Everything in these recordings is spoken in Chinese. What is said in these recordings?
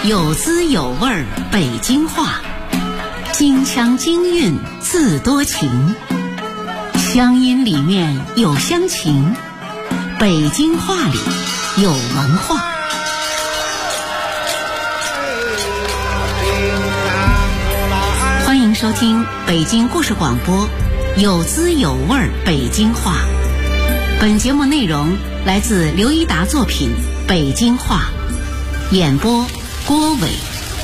有滋有味儿北京话，京腔京韵自多情，乡音里面有乡情，北京话里有文化。欢迎收听北京故事广播有滋有味儿北京话。本节目内容来自刘一达作品《北京话》，演播郭伟。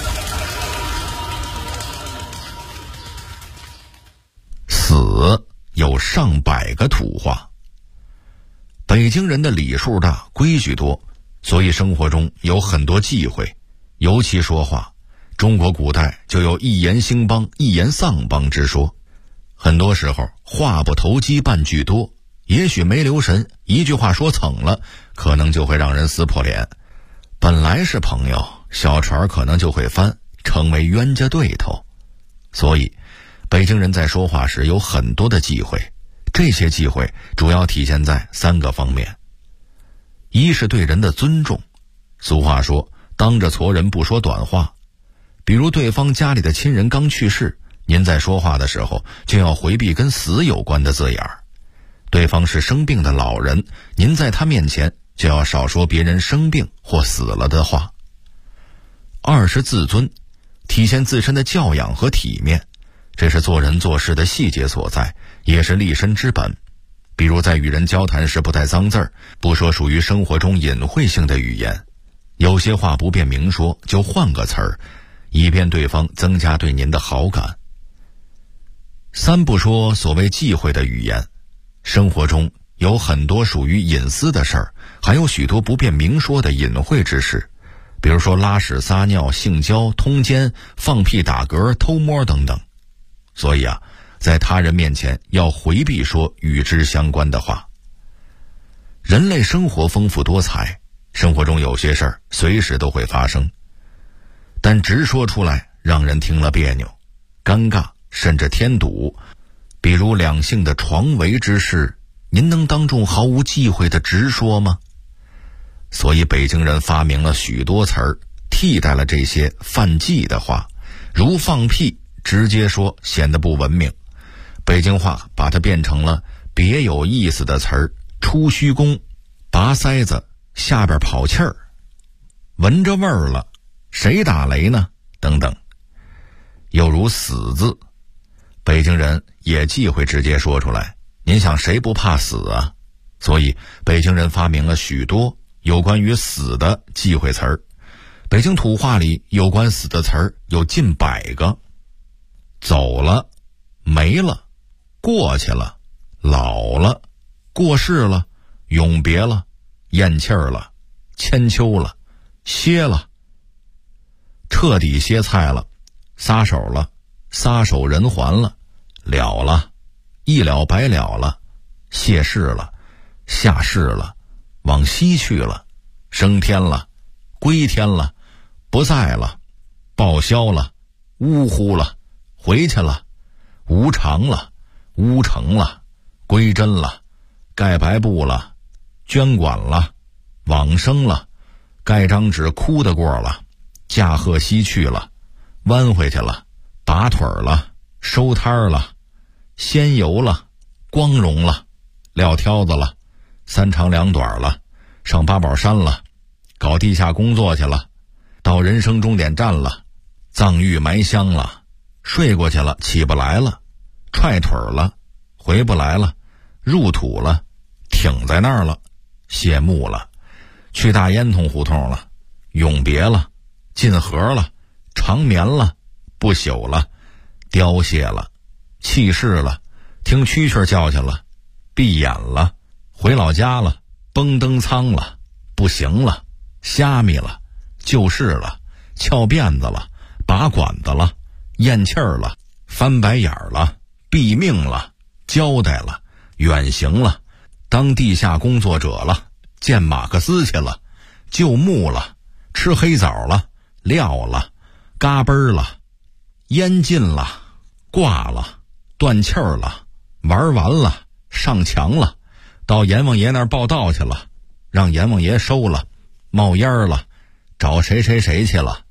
死有上百个土话。北京人的礼数大，规矩多，所以生活中有很多忌讳。尤其说话，中国古代就有一言兴邦一言丧邦之说。很多时候话不投机半句多，也许没留神，一句话说蹭了，可能就会让人撕破脸。本来是朋友，小船可能就会翻，成为冤家对头。所以北京人在说话时有很多的忌讳，这些忌讳主要体现在3个方面。一是对人的尊重，俗话说当着矬人不说短话。比如对方家里的亲人刚去世，您在说话的时候就要回避跟死有关的字眼儿。对方是生病的老人，您在他面前就要少说别人生病或死了的话。二是自尊，体现自身的教养和体面，这是做人做事的细节所在，也是立身之本。比如在与人交谈时不带脏字儿，不说属于生活中隐晦性的语言，有些话不便明说，就换个词儿，以便对方增加对您的好感。3不说所谓忌讳的语言。生活中有很多属于隐私的事儿，还有许多不便明说的隐晦之事，比如说拉屎撒尿、性交、通奸、放屁打嗝、偷摸等等。所以在他人面前要回避说与之相关的话。人类生活丰富多彩，生活中有些事儿随时都会发生，但直说出来让人听了别扭、尴尬，甚至添堵。比如两性的床围之事，您能当众毫无忌讳的直说吗？所以北京人发明了许多词儿，替代了这些犯忌的话，如放屁直接说显得不文明，北京话把它变成了别有意思的词儿，出虚宫、拔塞子、下边跑气儿、闻着味儿了、谁打雷呢等等。又如死字，北京人也忌讳直接说出来，您想谁不怕死啊？所以北京人发明了许多有关于死的忌讳词儿。北京土话里有关死的词儿有近100个。走了、没了、过去了、老了、过世了、永别了、咽气儿了、千秋了、歇了、彻底歇菜了、撒手了、撒手人寰了、了了、一了百了了、谢世了、下世了、往西去了、升天了、归天了、不在了、报销了、呜呼了、回去了、无常了、乌成了、归真了、盖白布了、捐管了、往生了、盖张纸哭得过了、驾鹤西去了、弯回去了、拔腿了、收摊了、仙游了、光荣了、撂挑子了、3长2短了、上八宝山了、搞地下工作去了、到人生终点站了、葬玉埋香了、睡过去了起不来了、踹腿了、回不来了、入土了、挺在那儿了、谢幕了、去大烟囱胡同了、永别了、进河了、长眠了、不朽了、凋谢了、弃世了、听蛐蛐叫去了、闭眼了、回老家了、崩登仓了、不行了、虾米了、就事了、翘辫子了、拔管子了、咽气儿了、翻白眼儿了、毙命了、交代了、远行了、当地下工作者了、见马克思去了、就木了、吃黑枣了、撂了、嘎嘣了、烟尽了、挂了、断气儿了、玩完了、上墙了、到阎王爷那儿报道去了、让阎王爷收了、冒烟了、找谁谁谁去了、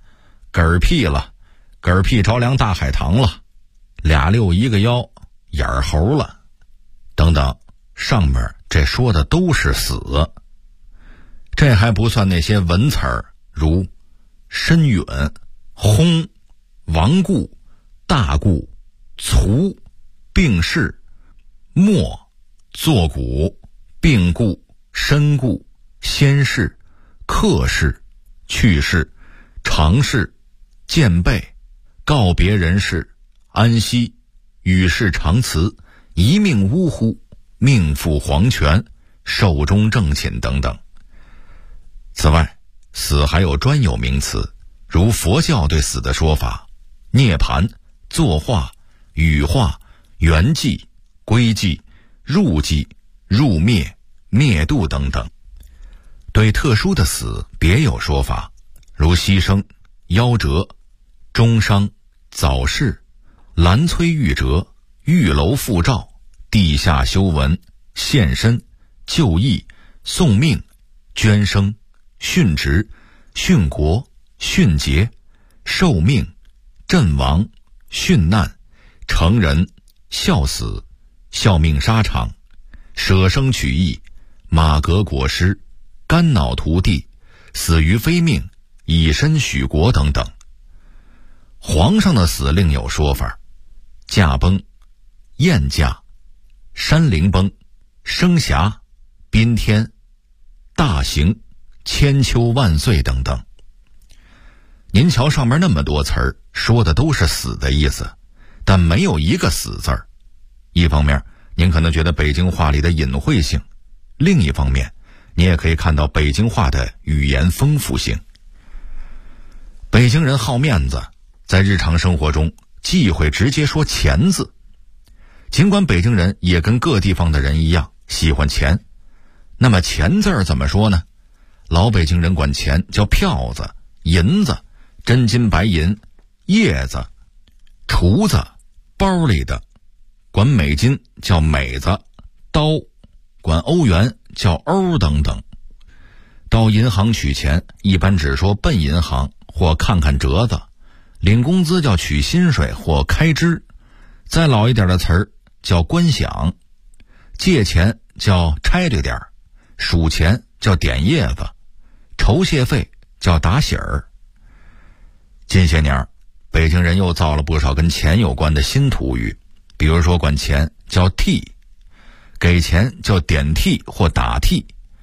嗝儿屁了，嗝儿屁着凉大海棠了，俩六一个腰，眼儿猴了，等等，上面这说的都是死。这还不算那些文词儿，如深允、轰、亡故、大故、卒、病逝、没、作古、病故、身故、先逝、客逝、去世、长逝、见备、告别人世、安息、与世长辞、一命呜呼、命赴黄泉、寿终正寝等等。此外，死还有专有名词，如佛教对死的说法：涅槃、作化、羽化、圆寂、归寂、入寂、入灭、灭度等等。对特殊的死别有说法，如牺牲、夭折、终伤、早逝、兰摧玉折、玉楼复照、地下修文、献身、就义、送命、捐生、殉职、殉国、殉节、受命、阵亡、殉难、成人、笑死、效命沙场、舍生取义、马革裹尸、肝脑涂地、死于非命、以身许国等等。皇上的死另有说法：驾崩、宴驾、山陵崩、升霞、宾天、大刑、千秋万岁等等。您瞧上面那么多词儿，说的都是死的意思，但没有一个死字儿。一方面您可能觉得北京话里的隐晦性，另一方面你也可以看到北京话的语言丰富性。北京人好面子，在日常生活中忌讳直接说钱字，尽管北京人也跟各地方的人一样喜欢钱，那么钱字儿怎么说呢？老北京人管钱叫票子、银子、真金白银、叶子、厨子、包里的；管美金叫美子、刀；管欧元叫欧等等。到银行取钱一般只说奔银行或看看折子，领工资叫取薪水或开支，再老一点的词儿叫关饷，借钱叫差对点，数钱叫点叶子，酬谢费叫打喜儿。近些年北京人又造了不少跟钱有关的新土语，比如说管钱叫替，给钱叫点替或打替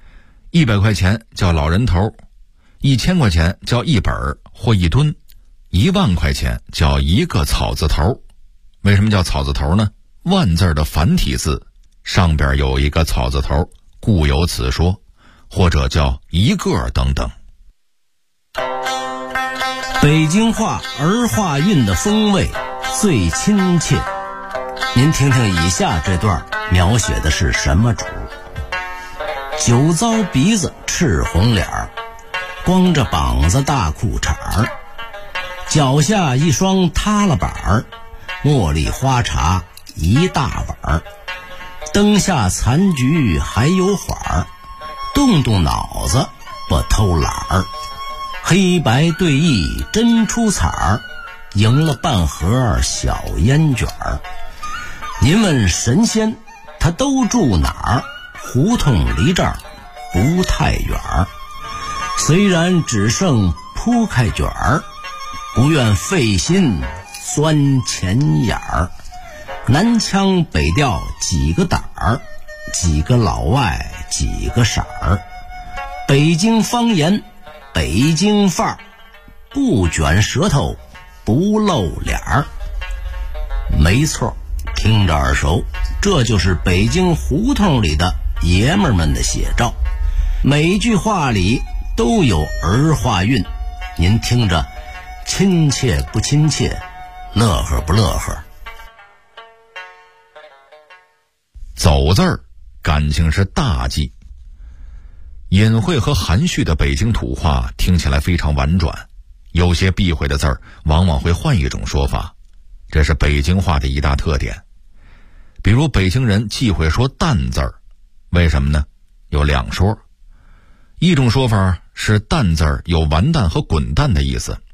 ，100块钱叫老人头，1000块钱叫一本或一吨，10000块钱叫一个草字头。为什么叫草字头呢？万字的繁体字上边有一个草字头，故有此说，或者叫一个等等。 北京话儿化韵的风味最亲切，您听听以下这段描写的是什么主？酒糟鼻子赤红脸儿，光着膀子大裤衩儿，脚下一双塌了板儿，茉莉花茶一大碗儿，灯下残局还有缓儿，动动脑子不偷懒儿，黑白对弈真出彩儿，赢了半盒小烟卷儿。您问神仙他都住哪儿？胡同离这儿不太远儿，虽然只剩铺开卷儿，不愿费心钻钱眼儿。南腔北调几个胆儿，几个老外几个色儿，北京方言北京范儿，不卷舌头不露脸儿。没错，听着耳熟，这就是北京胡同里的爷们儿们的写照，每句话里都有儿化韵，您听着亲切不亲切，乐呵不乐呵？ 走字儿感情是大忌，隐晦和含蓄的北京土话听起来非常婉转，有些避讳的字儿往往会换一种说法，这是北京话的一大特点。比如北京人忌讳说蛋字儿，为什么呢？有两说。一种说法是蛋字儿有完蛋和滚蛋的意思，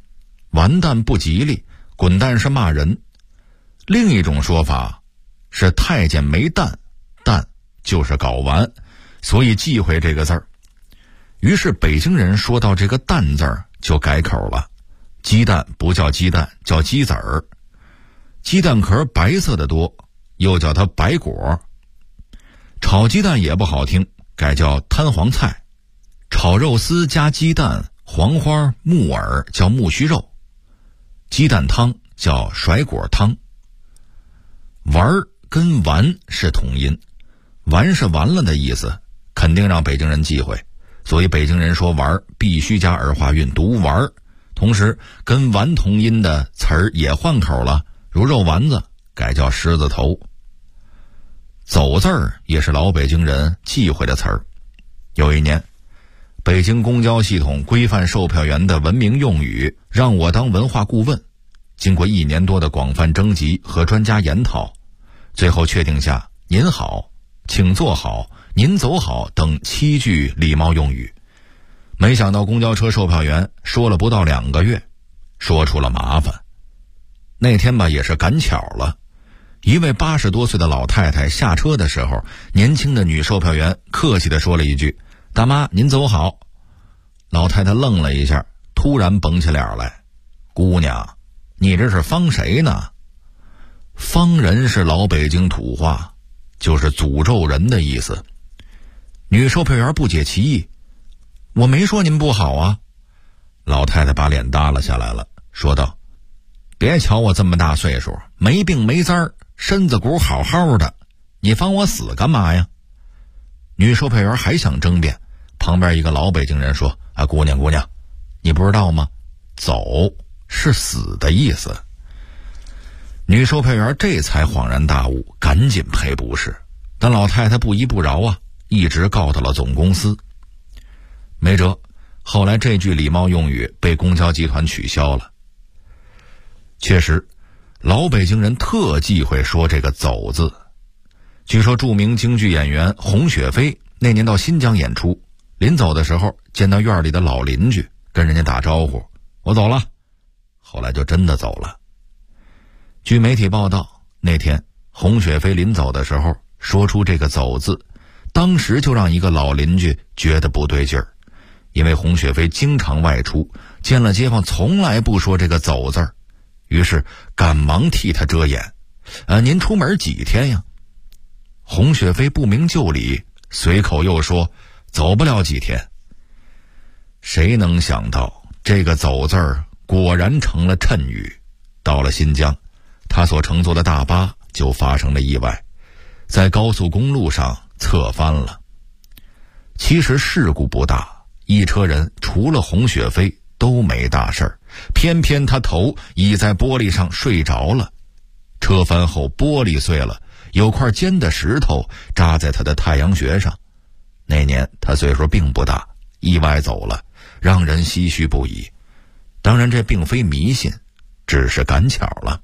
完蛋不吉利，滚蛋是骂人。另一种说法是太监没蛋，蛋就是睾丸，所以忌讳这个字儿。于是北京人说到这个蛋字儿就改口了，鸡蛋不叫鸡蛋，叫鸡子儿。鸡蛋壳白色的多，又叫它白果。炒鸡蛋也不好听，改叫摊黄菜。炒肉丝加鸡蛋、黄花、木耳叫木须肉。鸡蛋汤叫甩果汤。丸儿跟完是同音，完是完了的意思，肯定让北京人忌讳，所以北京人说丸必须加儿化韵读丸。同时跟完同音的词儿也换口了，如肉丸子改叫狮子头。走字儿也是老北京人忌讳的词儿。有一年，北京公交系统规范售票员的文明用语，让我当文化顾问。经过1年多的广泛征集和专家研讨，最后确定下您好、请坐好、您走好等7句礼貌用语。没想到公交车售票员说了不到2个月，说出了麻烦。那天吧也是赶巧了，一位80多岁的老太太下车的时候，年轻的女售票员客气地说了一句：大妈您走好。老太太愣了一下，突然绷起脸来：姑娘，你这是方谁呢？方人是老北京土话，就是诅咒人的意思。女售票员不解其意：我没说您不好啊。老太太把脸耷拉下来了，说道：别瞧我这么大岁数，没病没灾儿，身子骨好好的，你放我死干嘛呀？女售票员还想争辩，旁边一个老北京人说：姑娘，你不知道吗？走是死的意思。女售票员这才恍然大悟，赶紧赔不是。但老太太不依不饶啊，一直告到了总公司。没辙，后来这句礼貌用语被公交集团取消了。确实，老北京人特忌讳说这个走字。据说著名京剧演员洪雪飞那年到新疆演出，临走的时候见到院里的老邻居，跟人家打招呼：我走了。后来就真的走了。据媒体报道，那天洪雪飞临走的时候说出这个走字，当时就让一个老邻居觉得不对劲儿，因为洪雪飞经常外出，见了街坊从来不说这个走字儿，于是赶忙替他遮掩。您出门几天呀？洪雪飞不明就里，随口又说走不了几天。谁能想到这个走字儿果然成了谶语。到了新疆，他所乘坐的大巴就发生了意外，在高速公路上侧翻了。其实事故不大，一车人除了洪雪飞都没大事儿，偏偏他头倚在玻璃上睡着了。车翻后玻璃碎了，有块尖的石头扎在他的太阳穴上。那年他岁数并不大，意外走了，让人唏嘘不已。当然这并非迷信，只是赶巧了。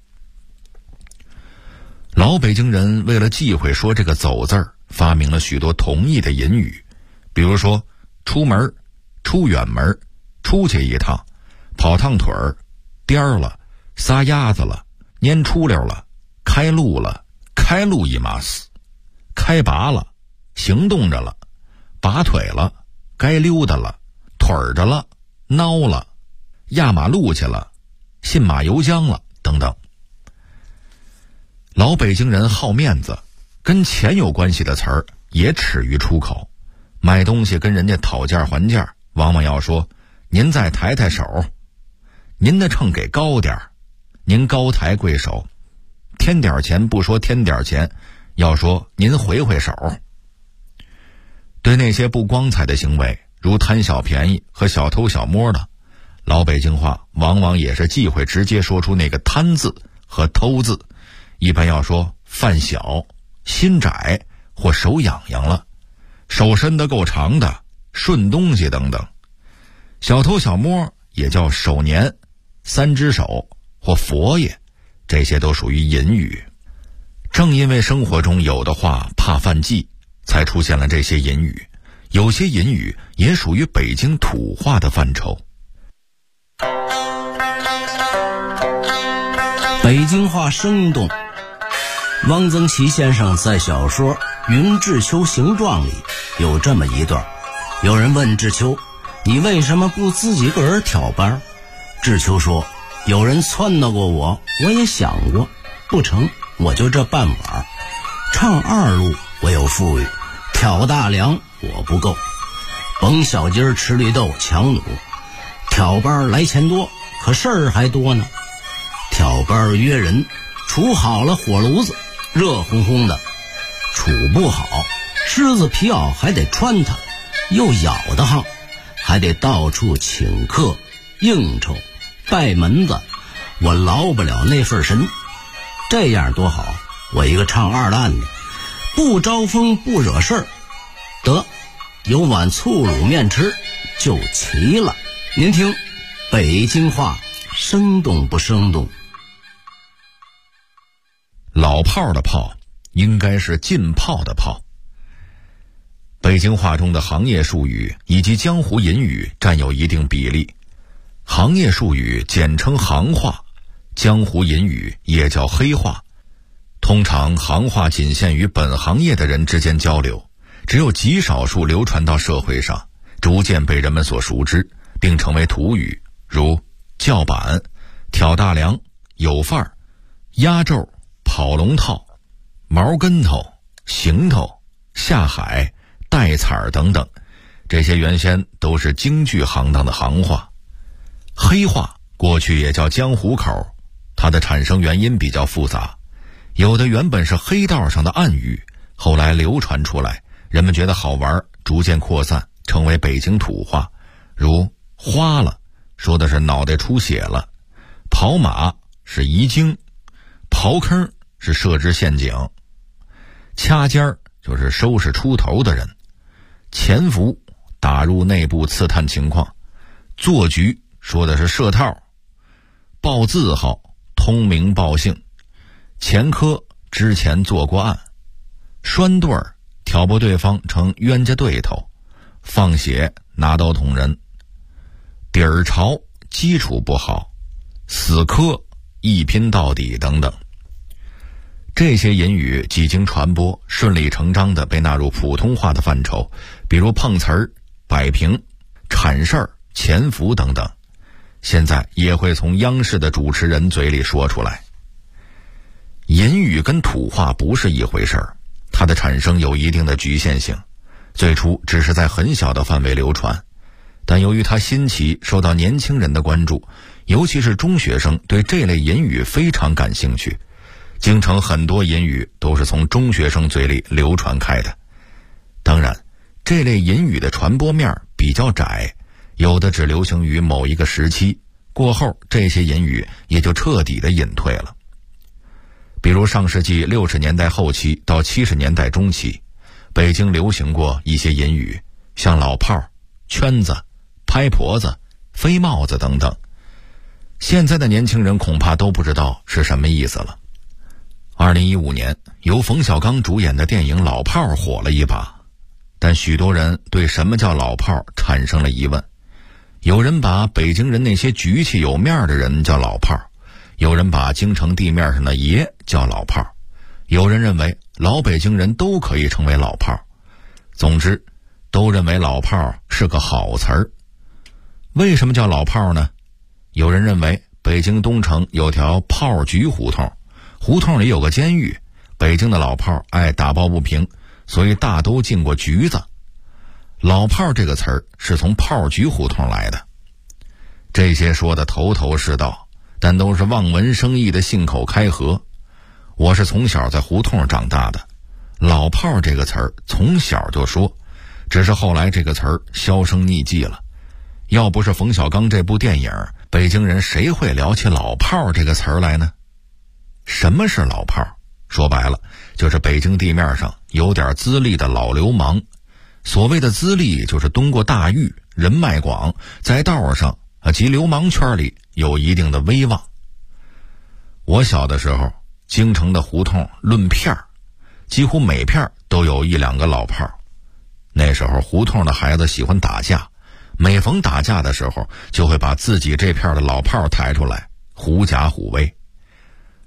老北京人为了忌讳说这个走字儿，发明了许多同义的隐语，比如说出门、出远门、出去一趟、跑趟腿儿、颠儿了、撒丫子了、蔫出溜了、开路了、开路一码死、开拔了、行动着了、拔腿了、该溜达了、腿儿着了、孬了、压马路去了、信马由缰了等等。老北京人好面子，跟钱有关系的词儿也耻于出口。买东西跟人家讨价还价，往往要说您再抬抬手，您的秤给高点儿，您高抬贵手，添点钱不说添点钱，要说您回回手。对那些不光彩的行为，如贪小便宜和小偷小摸的，老北京话往往也是忌讳直接说出那个贪字和偷字，一般要说犯小、心窄或手痒痒了，手伸得够长的、顺东西等等。小偷小摸也叫手年、三只手或佛爷，这些都属于隐语。正因为生活中有的话怕犯忌，才出现了这些隐语。有些隐语也属于北京土话的范畴。 北京话生动。汪曾祺先生在小说《云志秋形状》里有这么一段，有人问志秋，你为什么不自己个儿挑班？志秋说，有人撺掇过我也想过，不成，我就这半碗。唱二路我有富裕，挑大梁我不够，甭小鸡儿吃绿豆强弩，挑班来钱多，可事儿还多呢。挑班约人，处好了火炉子，热烘烘的；处不好，狮子皮袄还得穿它，又咬得慌，还得到处请客应酬拜门子，我劳不了那份神。这样多好，我一个唱二烂的，不招风不惹事儿，得有碗醋卤面吃就齐了。您听北京话生动不生动？ 老炮的炮应该是浸泡的泡。北京话中的行业术语以及江湖隐语占有一定比例。行业术语简称行话，江湖隐语也叫黑话。通常行话仅限于本行业的人之间交流，只有极少数流传到社会上，逐渐被人们所熟知，并成为土语，如叫板、挑大梁、有范儿、压轴、跑龙套、毛跟头、行头、下海、带彩儿等等，这些原先都是京剧行当的行话。黑话过去也叫江湖口，它的产生原因比较复杂，有的原本是黑道上的暗语，后来流传出来，人们觉得好玩，逐渐扩散，成为北京土话。如花了，说的是脑袋出血了；跑马是遗精；刨坑是设置陷阱；掐尖儿就是收拾出头的人；潜伏打入内部刺探情况；做局说的是设套；报字号通名报姓；前科之前做过案；拴对儿挑拨对方成冤家对头；放血拿刀捅人；底儿潮基础不好；死磕一拼到底等等。这些隐语几经传播，顺理成章地被纳入普通话的范畴，比如碰瓷儿、摆平、铲事儿、潜伏等等，现在也会从央视的主持人嘴里说出来。隐语跟土话不是一回事儿，它的产生有一定的局限性，最初只是在很小的范围流传，但由于它新奇，受到年轻人的关注，尤其是中学生对这类隐语非常感兴趣。京城很多隐语都是从中学生嘴里流传开的。当然，这类隐语的传播面比较窄，有的只流行于某一个时期，过后这些隐语也就彻底的隐退了。比如上世纪60年代后期到70年代中期，北京流行过一些隐语，像老炮、圈子、拍婆子、飞帽子等等。现在的年轻人恐怕都不知道是什么意思了。2015年，由冯小刚主演的电影《老炮》火了一把，但许多人对什么叫老炮产生了疑问。有人把北京人那些局气有面的人叫老炮，有人把京城地面上的爷叫老炮，有人认为老北京人都可以成为老炮。总之，都认为老炮是个好词儿。为什么叫老炮呢？有人认为北京东城有条炮局胡同，胡同里有个监狱，北京的老炮爱打抱不平，所以大都进过局子。老炮这个词儿是从炮局胡同来的。这些说的头头是道，但都是望文生义的信口开河。我是从小在胡同长大的，老炮这个词儿从小就说，只是后来这个词儿销声匿迹了。要不是冯小刚这部电影，北京人谁会聊起老炮这个词儿来呢？什么是老炮？说白了，就是北京地面上有点资历的老流氓。所谓的资历，就是蹲过大狱，人脉广，在道上及流氓圈里有一定的威望。我小的时候，京城的胡同论片儿，几乎每片都有一两个老炮。那时候胡同的孩子喜欢打架，每逢打架的时候，就会把自己这片的老炮抬出来，狐假虎威。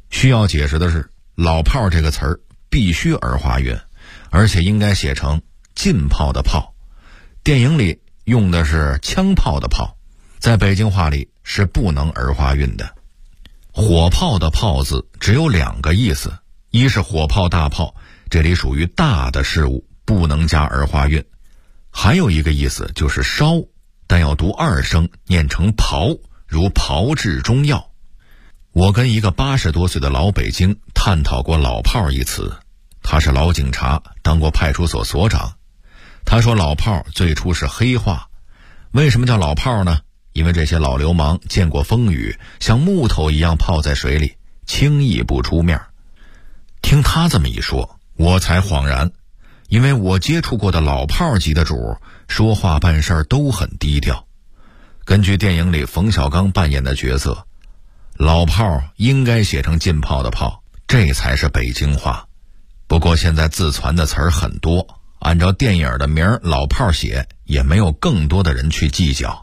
需要解释的是，老炮这个词儿必须儿化韵，而且应该写成浸泡的泡。电影里用的是枪炮的炮，在北京话里是不能儿化韵的。火炮的炮字只有2个意思，一是火炮大炮，这里属于大的事物，不能加儿化韵。还有一个意思就是烧，但要读2声，念成炮，如炮制中药。我跟一个80多岁的老北京探讨过老炮一词，他是老警察，当过派出所所长。他说老炮最初是黑话，为什么叫老炮呢？因为这些老流氓见过风雨，像木头一样泡在水里，轻易不出面。听他这么一说，我才恍然，因为我接触过的老炮级的主说话办事都很低调。根据电影里冯小刚扮演的角色，老炮应该写成浸泡的泡，这才是北京话。不过现在自传的词儿很多，按照电影的名儿老炮写，也没有更多的人去计较。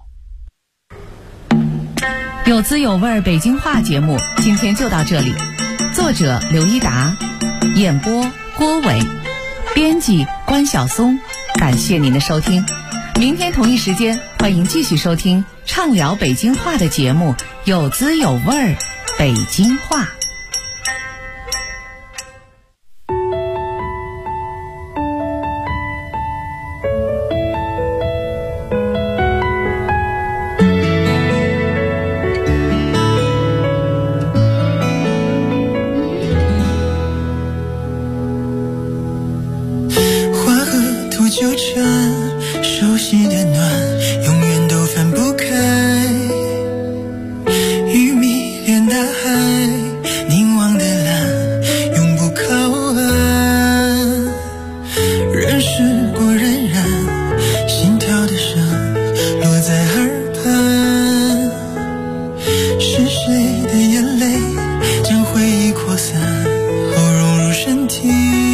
有滋有味北京话节目今天就到这里，作者刘一达，演播郭伟，编辑关晓松，感谢您的收听。明天同一时间，欢迎继续收听畅聊北京话的节目，有滋有味北京话。 纠缠，熟悉的暖永远都分不开，雨迷恋大海，凝望的蓝永不靠岸，人世过荏苒，心跳的声落在耳畔，是谁的眼泪将回忆扩散后融入身体，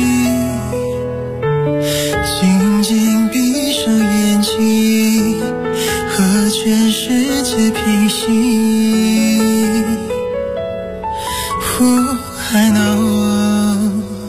静静闭上眼睛，和全世界平息。I know，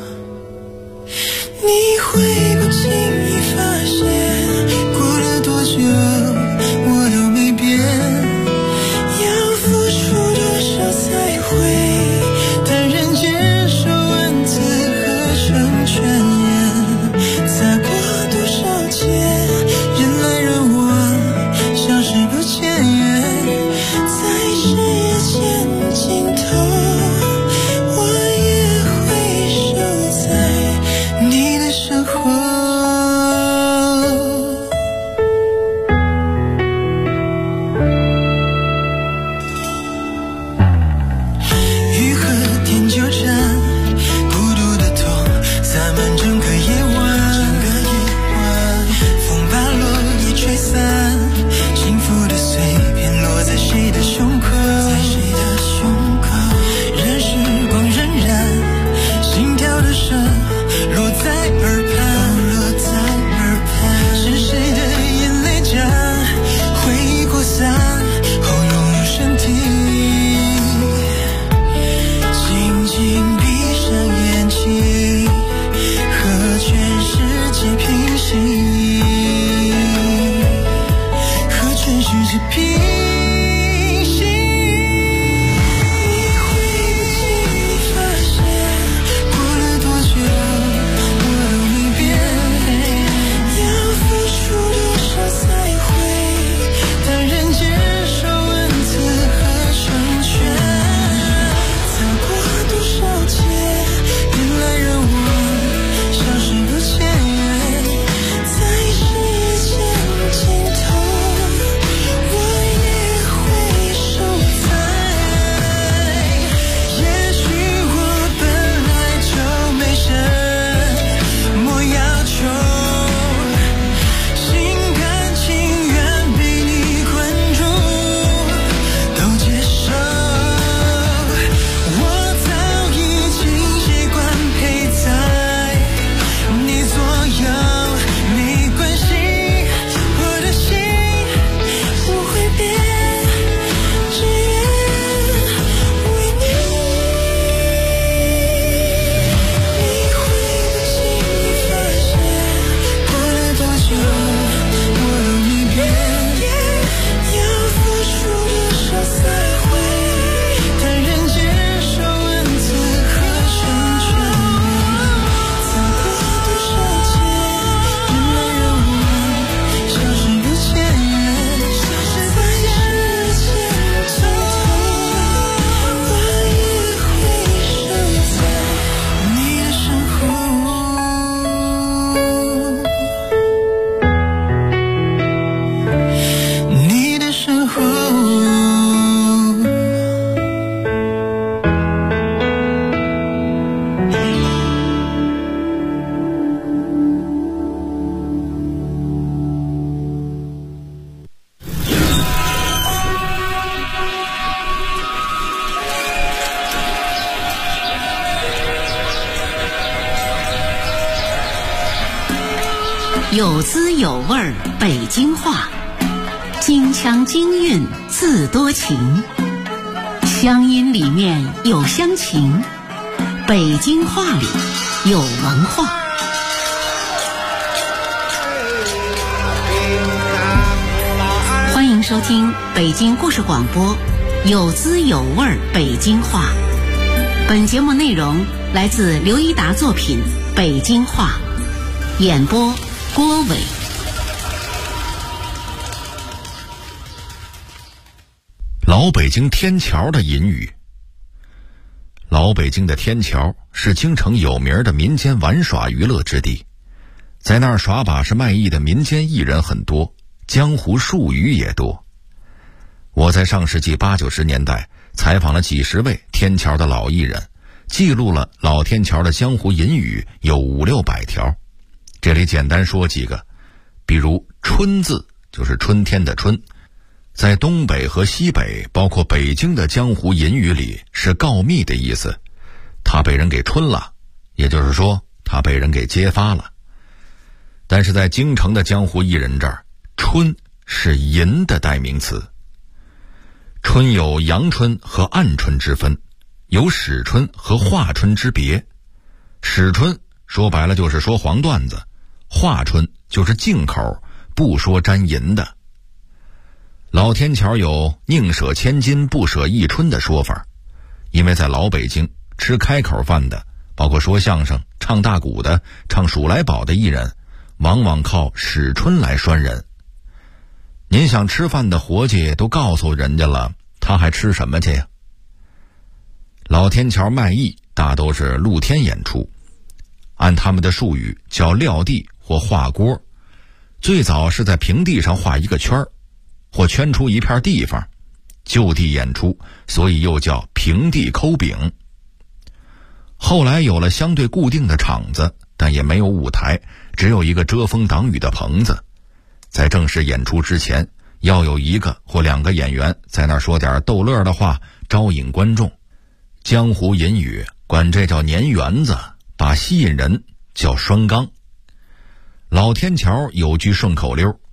你会不经意发现，过了多久我都没变，要付出多少才会坦然接受文字合成全言，洒过多少劫，人来人往，消失不见，在视野间尽头，我也有滋有味北京话，京腔京韵自多情，乡音里面有乡情，北京话里有文化。欢迎收听北京故事广播，有滋有味北京话。本节目内容来自刘一达作品《北京话》，演播郭伟。 老北京天桥的隐语。老北京的天桥是京城有名的民间玩耍娱乐之地，在那儿耍把式卖艺的民间艺人很多，江湖术语也多。我在上世纪80、90年代采访了几十位天桥的老艺人，记录了老天桥的江湖隐语有500、600条。这里简单说几个，比如春字，就是春天的春，在东北和西北包括北京的江湖隐语里是告密的意思，他被人给春了，也就是说他被人给揭发了。但是在京城的江湖艺人这儿，春是淫的代名词。春有阳春和暗春之分，有史春和华春之别。史春说白了就是说黄段子，华春就是净口，不说沾淫的。老天桥有宁舍千金不舍一春的说法，因为在老北京吃开口饭的，包括说相声、唱大鼓的、唱数来宝的艺人，往往靠史春来拴人。您想吃饭的伙计都告诉人家了，他还吃什么去呀？老天桥卖艺大都是露天演出，按他们的术语叫撂地或画锅，最早是在平地上画一个圈，或圈出一片地方，就地演出，所以又叫平地抠饼。后来有了相对固定的场子，但也没有舞台，只有一个遮风挡雨的棚子。在正式演出之前，要有1个或2个演员在那儿说点逗乐的话，招引观众。江湖隐语管这叫粘园子，把吸引人叫拴缸。老天桥有句顺口溜，